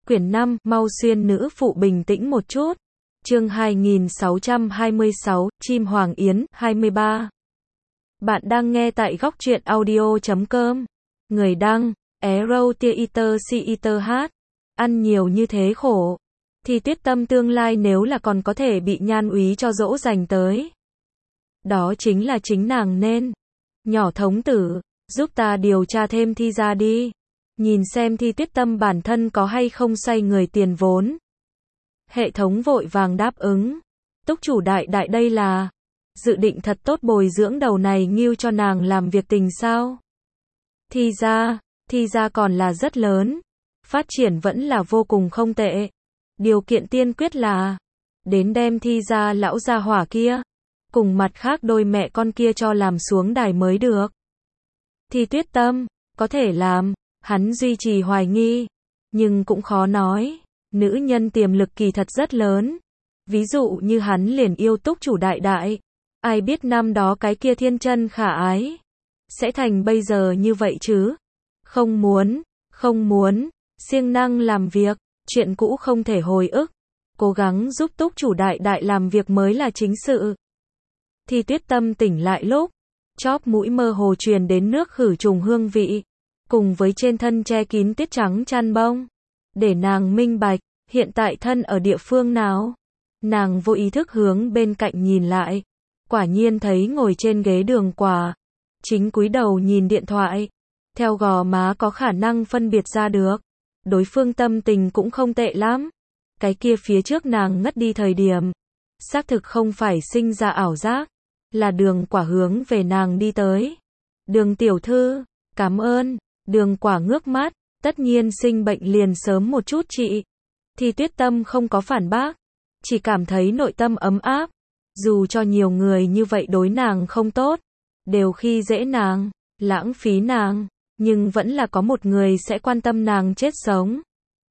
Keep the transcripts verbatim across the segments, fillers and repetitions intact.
Quyển năm, mau xuyên nữ phụ bình tĩnh một chút. Chương hai nghìn sáu trăm hai mươi sáu, Chim Hoàng Yến, hai mươi ba. Bạn đang nghe tại góc truyện audio chấm com. Người đăng, Arrow Theater Theater hát. Ăn nhiều như thế khổ. Thì Tuyết Tâm tương lai nếu là còn có thể bị Nhan Úy cho dỗ dành tới. Đó chính là chính nàng nên. Nhỏ thống tử, giúp ta điều tra thêm Thi ra đi. Nhìn xem Thi Tuyết Tâm bản thân có hay không xoay người tiền vốn. Hệ thống vội vàng đáp ứng. Túc chủ đại đại đây là dự định thật tốt bồi dưỡng đầu này nghiêu cho nàng làm việc tình sao? Thi ra, Thi ra còn là rất lớn. Phát triển vẫn là vô cùng không tệ. Điều kiện tiên quyết là đến đem Thi ra lão gia hỏa kia cùng mặt khác đôi mẹ con kia cho làm xuống đài mới được. Thi Tuyết Tâm có thể làm, hắn duy trì hoài nghi, nhưng cũng khó nói. Nữ nhân tiềm lực kỳ thật rất lớn. Ví dụ như hắn liền yêu túc chủ đại đại. Ai biết năm đó cái kia thiên chân khả ái sẽ thành bây giờ như vậy chứ? Không muốn, không muốn, siêng năng làm việc, chuyện cũ không thể hồi ức. Cố gắng giúp túc chủ đại đại làm việc mới là chính sự. Thi Tuyết Tâm tỉnh lại lúc, chóp mũi mơ hồ truyền đến nước khử trùng hương vị, cùng với trên thân che kín tiết trắng chăn bông. Để nàng minh bạch, hiện tại thân ở địa phương nào. Nàng vô ý thức hướng bên cạnh nhìn lại. Quả nhiên thấy ngồi trên ghế Đường Quả. Chính cúi đầu nhìn điện thoại. Theo gò má có khả năng phân biệt ra được. Đối phương tâm tình cũng không tệ lắm. Cái kia phía trước nàng ngất đi thời điểm. Xác thực không phải sinh ra ảo giác. Là Đường Quả hướng về nàng đi tới. Đường tiểu thư, cảm ơn. Đường Quả ngước mắt. Tất nhiên sinh bệnh liền sớm một chút chị. Thì Tuyết Tâm không có phản bác. Chỉ cảm thấy nội tâm ấm áp. Dù cho nhiều người như vậy đối nàng không tốt. Đều khi dễ nàng, lãng phí nàng. Nhưng vẫn là có một người sẽ quan tâm nàng chết sống.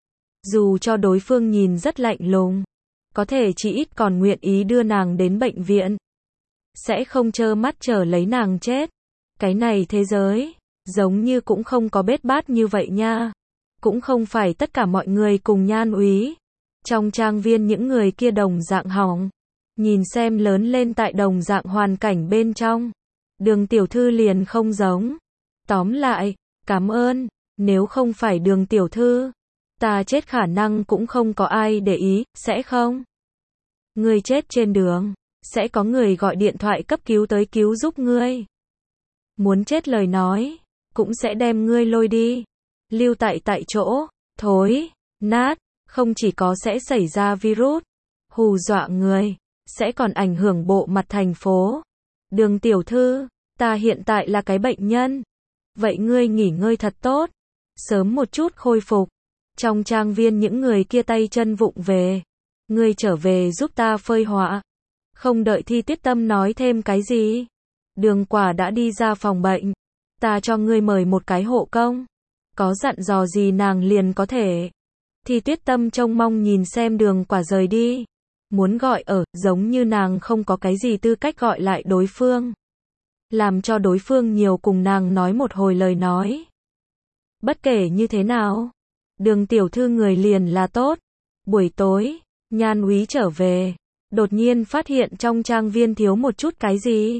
Dù cho đối phương nhìn rất lạnh lùng. Có thể chỉ ít còn nguyện ý đưa nàng đến bệnh viện. Sẽ không trơ mắt chờ lấy nàng chết. Cái này thế giới giống như cũng không có bết bát như vậy nha. Cũng không phải tất cả mọi người cùng Nhan Úy. Trong trang viên những người kia đồng dạng hỏng. Nhìn xem lớn lên tại đồng dạng hoàn cảnh bên trong. Đường tiểu thư liền không giống. Tóm lại, cảm ơn. Nếu không phải Đường tiểu thư, ta chết khả năng cũng không có ai để ý, sẽ không? Ngươi chết trên đường, sẽ có người gọi điện thoại cấp cứu tới cứu giúp ngươi. Muốn chết lời nói, cũng sẽ đem ngươi lôi đi. Lưu tại tại chỗ, thối, nát, không chỉ có sẽ xảy ra virus, hù dọa người, sẽ còn ảnh hưởng bộ mặt thành phố. Đường tiểu thư, ta hiện tại là cái bệnh nhân. Vậy ngươi nghỉ ngơi thật tốt, sớm một chút khôi phục. Trong trang viên những người kia tay chân vụng về. Ngươi trở về giúp ta phơi họa. Không đợi Thi Tuyết Tâm nói thêm cái gì. Đường Quả đã đi ra phòng bệnh. Ta cho ngươi mời một cái hộ công. Có dặn dò gì nàng liền có thể. Thi Tuyết Tâm trông mong nhìn xem Đường Quả rời đi. Muốn gọi ở, giống như nàng không có cái gì tư cách gọi lại đối phương. Làm cho đối phương nhiều cùng nàng nói một hồi lời nói. Bất kể như thế nào, Đường tiểu thư người liền là tốt. Buổi tối, Nhan Úy trở về. Đột nhiên phát hiện trong trang viên thiếu một chút cái gì.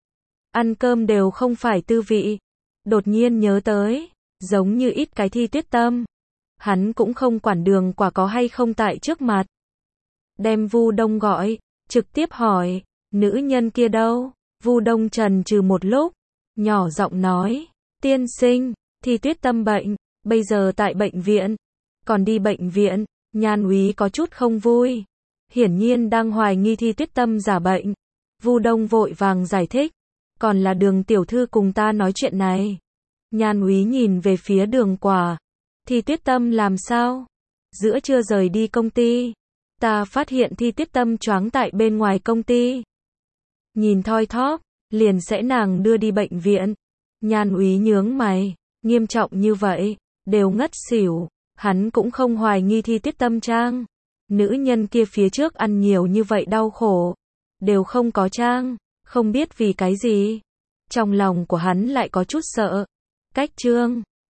Ăn cơm đều không phải tư vị. Đột nhiên nhớ tới, giống như ít cái Thi Tuyết Tâm. Hắn cũng không quản Đường Quả có hay không tại trước mặt. Đem Vu Đông gọi, trực tiếp hỏi, nữ nhân kia đâu? Vu Đông trần trừ một lúc, nhỏ giọng nói, tiên sinh, Thi Tuyết Tâm bệnh, bây giờ tại bệnh viện. Còn đi bệnh viện, Nhan Úy có chút không vui. Hiển nhiên đang hoài nghi Thi Tuyết Tâm giả bệnh. Vu Đông vội vàng giải thích, còn là Đường tiểu thư cùng ta nói chuyện này. Nhan Úy nhìn về phía Đường Quả. Thi Tuyết Tâm làm sao? Giữa trưa rời đi công ty. Ta phát hiện Thi Tuyết Tâm choáng tại bên ngoài công ty. Nhìn thoi thóp, liền sẽ nàng đưa đi bệnh viện. Nhan Úy nhướng mày, nghiêm trọng như vậy, đều ngất xỉu. Hắn cũng không hoài nghi Thi Tuyết Tâm trang. Nữ nhân kia phía trước ăn nhiều như vậy đau khổ. Đều không có trang, không biết vì cái gì. Trong lòng của hắn lại có chút sợ. Cách chương